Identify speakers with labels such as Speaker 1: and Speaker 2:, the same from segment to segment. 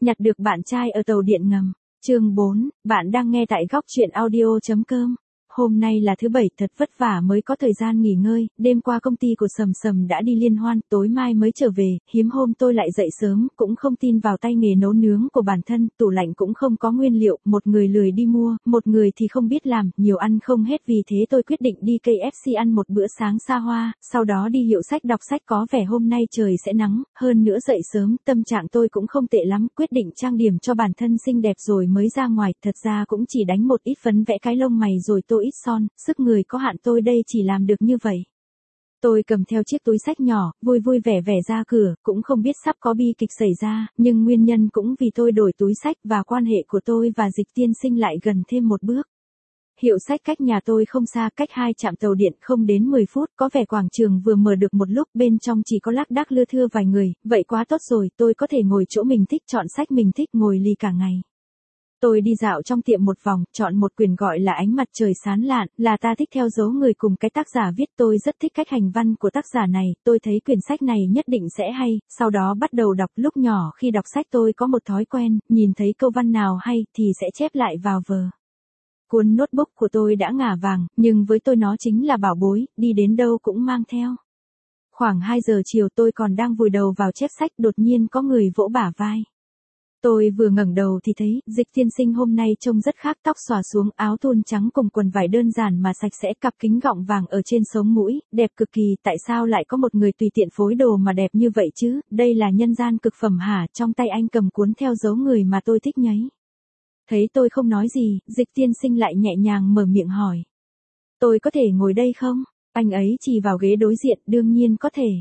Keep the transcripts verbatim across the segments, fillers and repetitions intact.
Speaker 1: Nhặt được bạn trai ở tàu điện ngầm. Chương bốn, bạn đang nghe tại góc truyện audio chấm com. Hôm nay là thứ bảy, thật vất vả mới có thời gian nghỉ ngơi, đêm qua công ty của Sầm Sầm đã đi liên hoan, tối mai mới trở về, hiếm hôm tôi lại dậy sớm, cũng không tin vào tay nghề nấu nướng của bản thân, tủ lạnh cũng không có nguyên liệu, một người lười đi mua, một người thì không biết làm, nhiều ăn không hết, vì thế tôi quyết định đi ca ép xê ăn một bữa sáng xa hoa, sau đó đi hiệu sách đọc sách, có vẻ hôm nay trời sẽ nắng, hơn nữa dậy sớm, tâm trạng tôi cũng không tệ lắm, quyết định trang điểm cho bản thân xinh đẹp rồi mới ra ngoài, thật ra cũng chỉ đánh một ít phấn vẽ cái lông mày rồi tô ít son, sức người có hạn, tôi đây chỉ làm được như vậy. Tôi cầm theo chiếc túi xách nhỏ, vui vui vẻ vẻ ra cửa, cũng không biết sắp có bi kịch xảy ra, nhưng nguyên nhân cũng vì tôi đổi túi xách và quan hệ của tôi và Dịch tiên sinh lại gần thêm một bước. Hiệu sách cách nhà tôi không xa, cách hai trạm tàu điện không đến mười phút, có vẻ quảng trường vừa mở được một lúc, bên trong chỉ có lác đác lưa thưa vài người, vậy quá tốt rồi, tôi có thể ngồi chỗ mình thích, chọn sách mình thích, ngồi lì cả ngày. Tôi đi dạo trong tiệm một vòng, chọn một quyển gọi là Ánh mặt trời sáng lạn, là ta thích theo dấu người cùng cái tác giả viết, tôi rất thích cách hành văn của tác giả này, tôi thấy quyển sách này nhất định sẽ hay, sau đó bắt đầu đọc. Lúc nhỏ khi đọc sách tôi có một thói quen, nhìn thấy câu văn nào hay thì sẽ chép lại vào vở. Cuốn notebook của tôi đã ngả vàng, nhưng với tôi nó chính là bảo bối, đi đến đâu cũng mang theo. Khoảng hai giờ chiều tôi còn đang vùi đầu vào chép sách, đột nhiên có người vỗ bả vai. Tôi vừa ngẩng đầu thì thấy, Dịch tiên sinh hôm nay trông rất khác, tóc xõa xuống, áo thun trắng cùng quần vải đơn giản mà sạch sẽ, cặp kính gọng vàng ở trên sống mũi, đẹp cực kỳ, tại sao lại có một người tùy tiện phối đồ mà đẹp như vậy chứ, đây là nhân gian cực phẩm hả, trong tay anh cầm cuốn theo dấu người mà tôi thích nhấy. Thấy tôi không nói gì, Dịch tiên sinh lại nhẹ nhàng mở miệng hỏi. Tôi có thể ngồi đây không? Anh ấy chỉ vào ghế đối diện, đương nhiên có thể.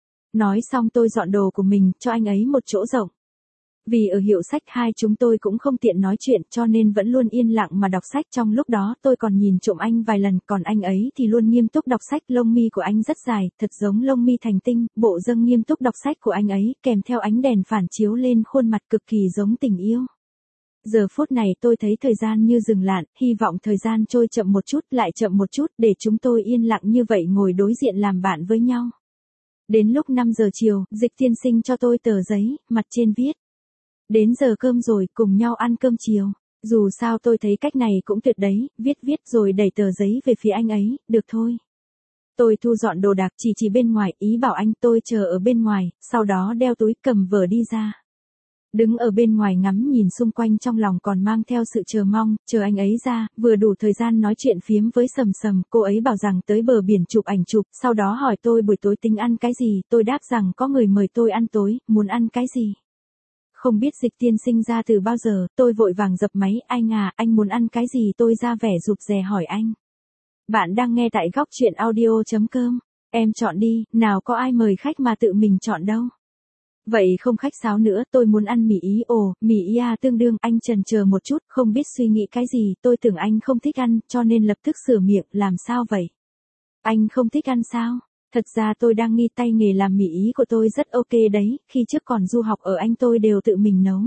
Speaker 1: Nói xong tôi dọn đồ của mình, cho anh ấy một chỗ rộng. Vì ở hiệu sách hai chúng tôi cũng không tiện nói chuyện cho nên vẫn luôn yên lặng mà đọc sách, trong lúc đó tôi còn nhìn trộm anh vài lần, còn anh ấy thì luôn nghiêm túc đọc sách, lông mi của anh rất dài, thật giống lông mi thành tinh, bộ dâng nghiêm túc đọc sách của anh ấy, kèm theo ánh đèn phản chiếu lên khuôn mặt cực kỳ giống tình yêu. Giờ phút này tôi thấy thời gian như dừng lại, hy vọng thời gian trôi chậm một chút, lại chậm một chút, để chúng tôi yên lặng như vậy ngồi đối diện làm bạn với nhau. Đến lúc năm giờ chiều, Dịch tiên sinh cho tôi tờ giấy, mặt trên viết. Đến giờ cơm rồi, cùng nhau ăn cơm chiều. Dù sao tôi thấy cách này cũng tuyệt đấy, viết viết rồi đẩy tờ giấy về phía anh ấy, được thôi. Tôi thu dọn đồ đạc, chỉ chỉ bên ngoài, ý bảo anh, tôi chờ ở bên ngoài, sau đó đeo túi cầm vở đi ra. Đứng ở bên ngoài ngắm nhìn xung quanh, trong lòng còn mang theo sự chờ mong, chờ anh ấy ra, vừa đủ thời gian nói chuyện phiếm với Sầm Sầm, cô ấy bảo rằng tới bờ biển chụp ảnh chụp, sau đó hỏi tôi buổi tối tính ăn cái gì, tôi đáp rằng có người mời tôi ăn tối, muốn ăn cái gì. Không biết Dịch tiên sinh ra từ bao giờ, tôi vội vàng dập máy, anh à, anh muốn ăn cái gì, tôi ra vẻ rụt rè hỏi anh. Bạn đang nghe tại góc truyện audio chấm com, em chọn đi, nào có ai mời khách mà tự mình chọn đâu. Vậy không khách sáo nữa, tôi muốn ăn mì ý, ồ, mì ý à, tương đương, anh chần chờ một chút, không biết suy nghĩ cái gì, tôi tưởng anh không thích ăn, cho nên lập tức sửa miệng, làm sao vậy? Anh không thích ăn sao? Thật ra tôi đang nghi tay nghề làm mì ý của tôi rất ok đấy, khi trước còn du học ở Anh tôi đều tự mình nấu.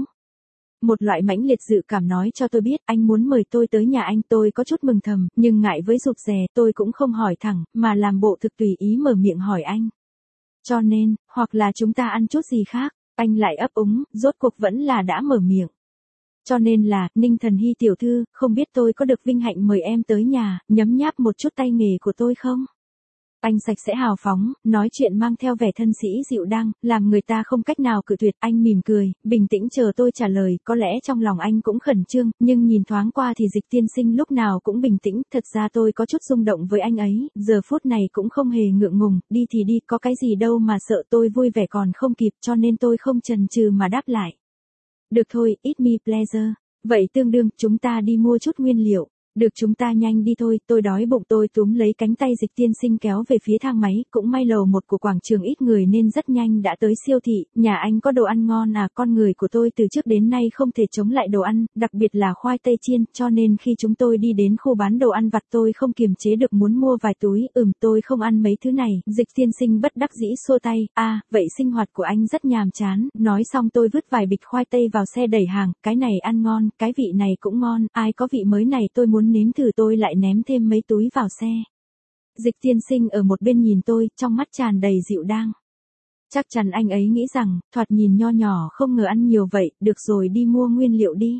Speaker 1: Một loại mãnh liệt dự cảm nói cho tôi biết anh muốn mời tôi tới nhà anh, tôi có chút mừng thầm, nhưng ngại với rụt rè tôi cũng không hỏi thẳng, mà làm bộ thực tùy ý mở miệng hỏi anh. Cho nên, hoặc là chúng ta ăn chút gì khác, anh lại ấp úng, rốt cuộc vẫn là đã mở miệng. Cho nên là, Ninh Thần Hy tiểu thư, không biết tôi có được vinh hạnh mời em tới nhà, nhấm nháp một chút tay nghề của tôi không? Anh sạch sẽ hào phóng, nói chuyện mang theo vẻ thân sĩ dịu dàng, làm người ta không cách nào cự tuyệt. Anh mỉm cười, bình tĩnh chờ tôi trả lời, có lẽ trong lòng anh cũng khẩn trương, nhưng nhìn thoáng qua thì Dịch tiên sinh lúc nào cũng bình tĩnh, thật ra tôi có chút rung động với anh ấy, giờ phút này cũng không hề ngượng ngùng, đi thì đi, có cái gì đâu mà sợ, tôi vui vẻ còn không kịp, cho nên tôi không chần chừ mà đáp lại. Được thôi, it me pleasure, vậy tương đương, chúng ta đi mua chút nguyên liệu. Được, chúng ta nhanh đi thôi, tôi đói bụng. Tôi túm lấy cánh tay Dịch tiên sinh kéo về phía thang máy, cũng may lầu một của quảng trường ít người nên rất nhanh đã tới siêu thị, nhà anh có đồ ăn ngon à, con người của tôi từ trước đến nay không thể chống lại đồ ăn, đặc biệt là khoai tây chiên, cho nên khi chúng tôi đi đến khu bán đồ ăn vặt tôi không kiềm chế được muốn mua vài túi, ừm tôi không ăn mấy thứ này, Dịch tiên sinh bất đắc dĩ xua tay, a à, vậy sinh hoạt của anh rất nhàm chán, nói xong tôi vứt vài bịch khoai tây vào xe đẩy hàng, cái này ăn ngon, cái vị này cũng ngon, ai có vị mới này tôi muốn nếm thử, tôi lại ném thêm mấy túi vào xe. Dịch tiên sinh ở một bên nhìn tôi, trong mắt tràn đầy dịu dàng. Chắc chắn anh ấy nghĩ rằng, thoạt nhìn nho nhỏ không ngờ ăn nhiều vậy, được rồi đi mua nguyên liệu đi.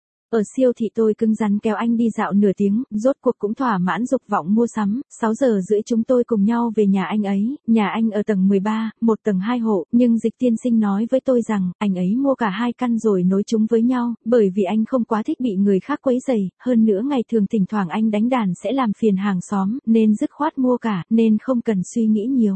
Speaker 1: Ở siêu thị tôi cứng rắn kéo anh đi dạo nửa tiếng, rốt cuộc cũng thỏa mãn dục vọng mua sắm, sáu giờ rưỡi chúng tôi cùng nhau về nhà anh ấy, nhà anh ở tầng mười ba, một tầng hai hộ, nhưng Dịch tiên sinh nói với tôi rằng, anh ấy mua cả hai căn rồi nối chúng với nhau, bởi vì anh không quá thích bị người khác quấy rầy, hơn nữa ngày thường thỉnh thoảng anh đánh đàn sẽ làm phiền hàng xóm, nên dứt khoát mua cả, nên không cần suy nghĩ nhiều.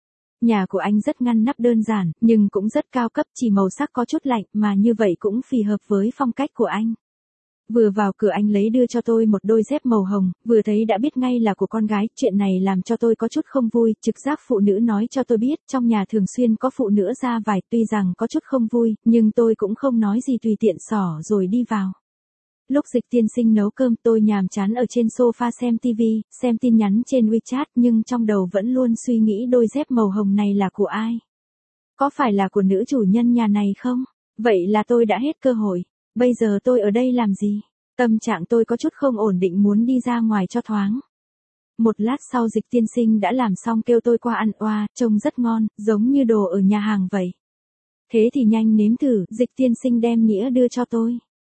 Speaker 1: Nhà của anh rất ngăn nắp đơn giản, nhưng cũng rất cao cấp, chỉ màu sắc có chút lạnh, mà như vậy cũng phù hợp với phong cách của anh. Vừa vào cửa anh lấy đưa cho tôi một đôi dép màu hồng, vừa thấy đã biết ngay là của con gái, chuyện này làm cho tôi có chút không vui, trực giác phụ nữ nói cho tôi biết, trong nhà thường xuyên có phụ nữ ra vài, tuy rằng có chút không vui, nhưng tôi cũng không nói gì tùy tiện xỏ rồi đi vào. Lúc Dịch tiên sinh nấu cơm tôi nhàm chán ở trên sofa xem tivi, xem tin nhắn trên WeChat nhưng trong đầu vẫn luôn suy nghĩ đôi dép màu hồng này là của ai? Có phải là của nữ chủ nhân nhà này không? Vậy là tôi đã hết cơ hội. Bây giờ tôi ở đây làm gì? Tâm trạng tôi có chút không ổn định muốn đi ra ngoài cho thoáng. Một lát sau Dịch tiên sinh đã làm xong kêu tôi qua ăn, oa, trông rất ngon, giống như đồ ở nhà hàng vậy. Thế thì nhanh nếm thử, Dịch tiên sinh đem nĩa đưa cho tôi.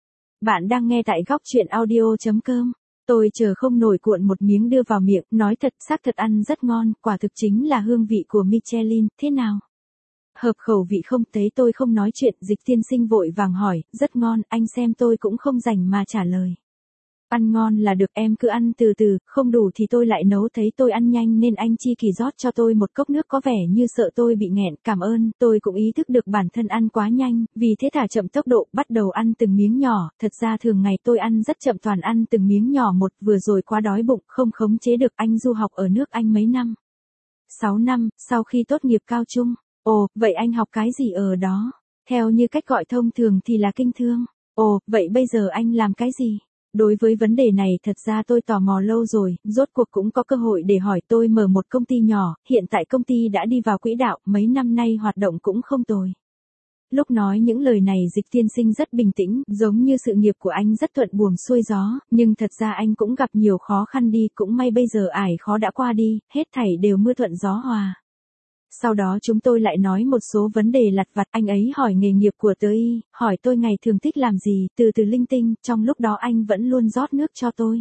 Speaker 1: Bạn đang nghe tại góc truyện audio chấm com. Tôi chờ không nổi cuộn một miếng đưa vào miệng, nói thật, xác thật ăn rất ngon, quả thực chính là hương vị của Michelin, thế nào? Hợp khẩu vị không? Thấy tôi không nói chuyện, Dịch tiên sinh vội vàng hỏi, rất ngon, anh xem tôi cũng không rảnh mà trả lời. Ăn ngon là được, em cứ ăn từ từ, không đủ thì tôi lại nấu. Thấy tôi ăn nhanh nên anh chi kỷ rót cho tôi một cốc nước có vẻ như sợ tôi bị nghẹn, cảm ơn, tôi cũng ý thức được bản thân ăn quá nhanh, vì thế thả chậm tốc độ, bắt đầu ăn từng miếng nhỏ, thật ra thường ngày tôi ăn rất chậm, toàn ăn từng miếng nhỏ một, vừa rồi quá đói bụng, không khống chế được. Anh du học ở nước Anh mấy năm? sáu năm, sau khi tốt nghiệp cao trung. Ồ, vậy anh học cái gì ở đó? Theo như cách gọi thông thường thì là kinh thương. Ồ, vậy bây giờ anh làm cái gì? Đối với vấn đề này thật ra tôi tò mò lâu rồi, rốt cuộc cũng có cơ hội để hỏi. Tôi mở một công ty nhỏ, hiện tại công ty đã đi vào quỹ đạo, mấy năm nay hoạt động cũng không tồi. Lúc nói những lời này Dịch tiên sinh rất bình tĩnh, giống như sự nghiệp của anh rất thuận buồm xuôi gió, nhưng thật ra anh cũng gặp nhiều khó khăn đi, cũng may bây giờ ải khó đã qua đi, hết thảy đều mưa thuận gió hòa. Sau đó chúng tôi lại nói một số vấn đề lặt vặt, anh ấy hỏi nghề nghiệp của tớ y, hỏi tôi ngày thường thích làm gì, từ từ linh tinh, trong lúc đó anh vẫn luôn rót nước cho tôi.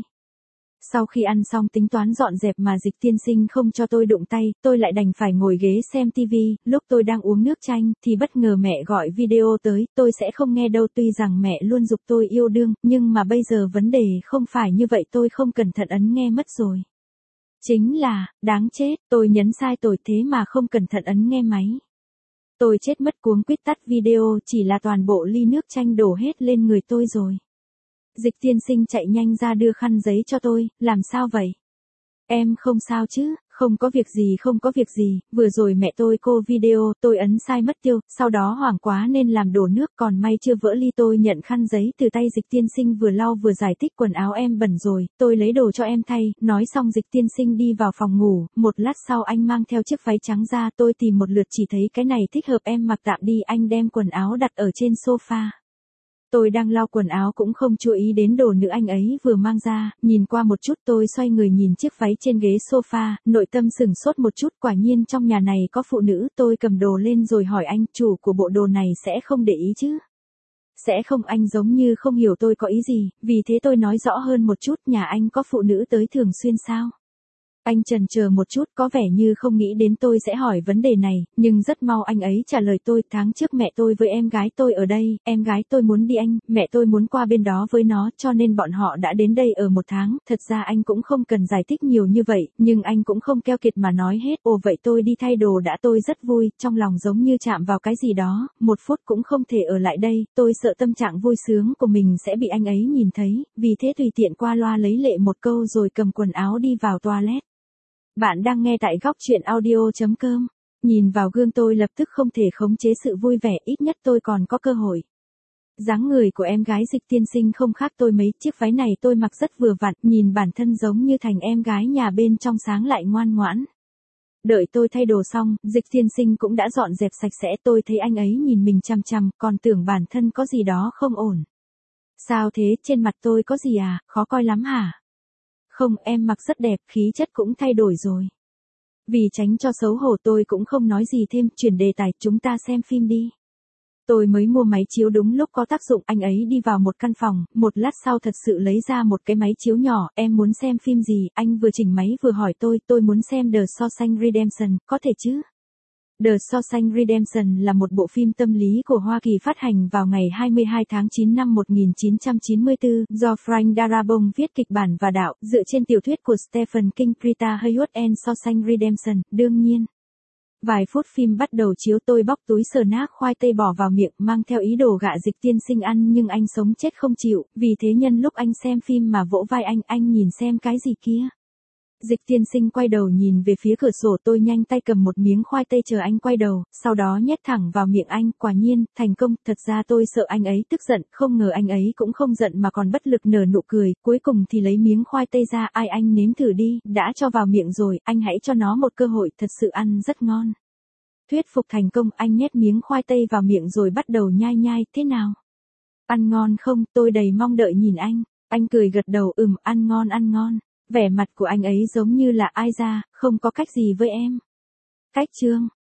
Speaker 1: Sau khi ăn xong tính toán dọn dẹp mà Dịch tiên sinh không cho tôi đụng tay, tôi lại đành phải ngồi ghế xem tivi, lúc tôi đang uống nước chanh, thì bất ngờ mẹ gọi video tới, tôi sẽ không nghe đâu, tuy rằng mẹ luôn giục tôi yêu đương, nhưng mà bây giờ vấn đề không phải như vậy, tôi không cẩn thận ấn nghe mất rồi. Chính là, đáng chết, tôi nhấn sai tồi thế mà không cẩn thận ấn nghe máy. Tôi chết mất, cuống quýt tắt video, chỉ là toàn bộ ly nước chanh đổ hết lên người tôi rồi. Dịch tiên sinh chạy nhanh ra đưa khăn giấy cho tôi, làm sao vậy? Em không sao chứ? Không có việc gì, không có việc gì, vừa rồi mẹ tôi cô video, tôi ấn sai mất tiêu, sau đó hoảng quá nên làm đổ nước, còn may chưa vỡ ly. Tôi nhận khăn giấy từ tay Dịch tiên sinh vừa lau vừa giải thích, quần áo em bẩn rồi, tôi lấy đồ cho em thay. Nói xong Dịch tiên sinh đi vào phòng ngủ, một lát sau anh mang theo chiếc váy trắng ra, tôi tìm một lượt chỉ thấy cái này thích hợp em mặc tạm đi, anh đem quần áo đặt ở trên sofa. Tôi đang lau quần áo cũng không chú ý đến đồ nữ anh ấy vừa mang ra, nhìn qua một chút tôi xoay người nhìn chiếc váy trên ghế sofa, nội tâm sửng sốt một chút, quả nhiên trong nhà này có phụ nữ. Tôi cầm đồ lên rồi hỏi anh, chủ của bộ đồ này sẽ không để ý chứ? Sẽ không, anh giống như không hiểu tôi có ý gì, vì thế tôi nói rõ hơn một chút, nhà anh có phụ nữ tới thường xuyên sao? Anh chần chờ một chút, có vẻ như không nghĩ đến tôi sẽ hỏi vấn đề này, nhưng rất mau anh ấy trả lời tôi, tháng trước mẹ tôi với em gái tôi ở đây, em gái tôi muốn đi Anh, mẹ tôi muốn qua bên đó với nó, cho nên bọn họ đã đến đây ở một tháng. Thật ra anh cũng không cần giải thích nhiều như vậy, nhưng anh cũng không keo kiệt mà nói hết. Ồ vậy tôi đi thay đồ đã. Tôi rất vui, trong lòng giống như chạm vào cái gì đó, một phút cũng không thể ở lại đây, tôi sợ tâm trạng vui sướng của mình sẽ bị anh ấy nhìn thấy, vì thế tùy tiện qua loa lấy lệ một câu rồi cầm quần áo đi vào toilet. Bạn đang nghe tại góc truyện audio chấm com. Nhìn vào gương tôi lập tức không thể khống chế sự vui vẻ, ít nhất tôi còn có cơ hội. Dáng người của em gái Dịch tiên sinh không khác tôi mấy, chiếc váy này tôi mặc rất vừa vặn, nhìn bản thân giống như thành em gái nhà bên trong sáng lại ngoan ngoãn. Đợi tôi thay đồ xong, Dịch tiên sinh cũng đã dọn dẹp sạch sẽ, tôi thấy anh ấy nhìn mình chằm chằm, còn tưởng bản thân có gì đó không ổn. Sao thế, trên mặt tôi có gì à, khó coi lắm hả? Không, em mặc rất đẹp, khí chất cũng thay đổi rồi. Vì tránh cho xấu hổ tôi cũng không nói gì thêm, chuyển đề tài, chúng ta xem phim đi. Tôi mới mua máy chiếu đúng lúc có tác dụng, anh ấy đi vào một căn phòng, một lát sau thật sự lấy ra một cái máy chiếu nhỏ, em muốn xem phim gì, anh vừa chỉnh máy vừa hỏi tôi, tôi muốn xem The Shawshank Redemption, có thể chứ? The Shawshank Redemption là một bộ phim tâm lý của Hoa Kỳ phát hành vào ngày hai mươi hai tháng chín năm một nghìn chín trăm chín mươi tư, do Frank Darabont viết kịch bản và đạo, dựa trên tiểu thuyết của Stephen King. Rita Hayworth and Shawshank Redemption, đương nhiên. Vài phút phim bắt đầu chiếu, tôi bóc túi sờ nát khoai tây bỏ vào miệng, mang theo ý đồ gạ Dịch tiên sinh ăn, nhưng anh sống chết không chịu, vì thế nhân lúc anh xem phim mà vỗ vai anh, anh nhìn xem cái gì kia. Dịch tiên sinh quay đầu nhìn về phía cửa sổ, tôi nhanh tay cầm một miếng khoai tây chờ anh quay đầu, sau đó nhét thẳng vào miệng anh, quả nhiên, thành công, thật ra tôi sợ anh ấy tức giận, không ngờ anh ấy cũng không giận mà còn bất lực nở nụ cười, cuối cùng thì lấy miếng khoai tây ra, ai anh nếm thử đi, đã cho vào miệng rồi, anh hãy cho nó một cơ hội, thật sự ăn rất ngon. Thuyết phục thành công, anh nhét miếng khoai tây vào miệng rồi bắt đầu nhai nhai, thế nào? Ăn ngon không? Tôi đầy mong đợi nhìn anh, anh cười gật đầu, ừm, ăn ngon ăn ngon. Vẻ mặt của anh ấy giống như là ai ra, không có cách gì với em. Cách chương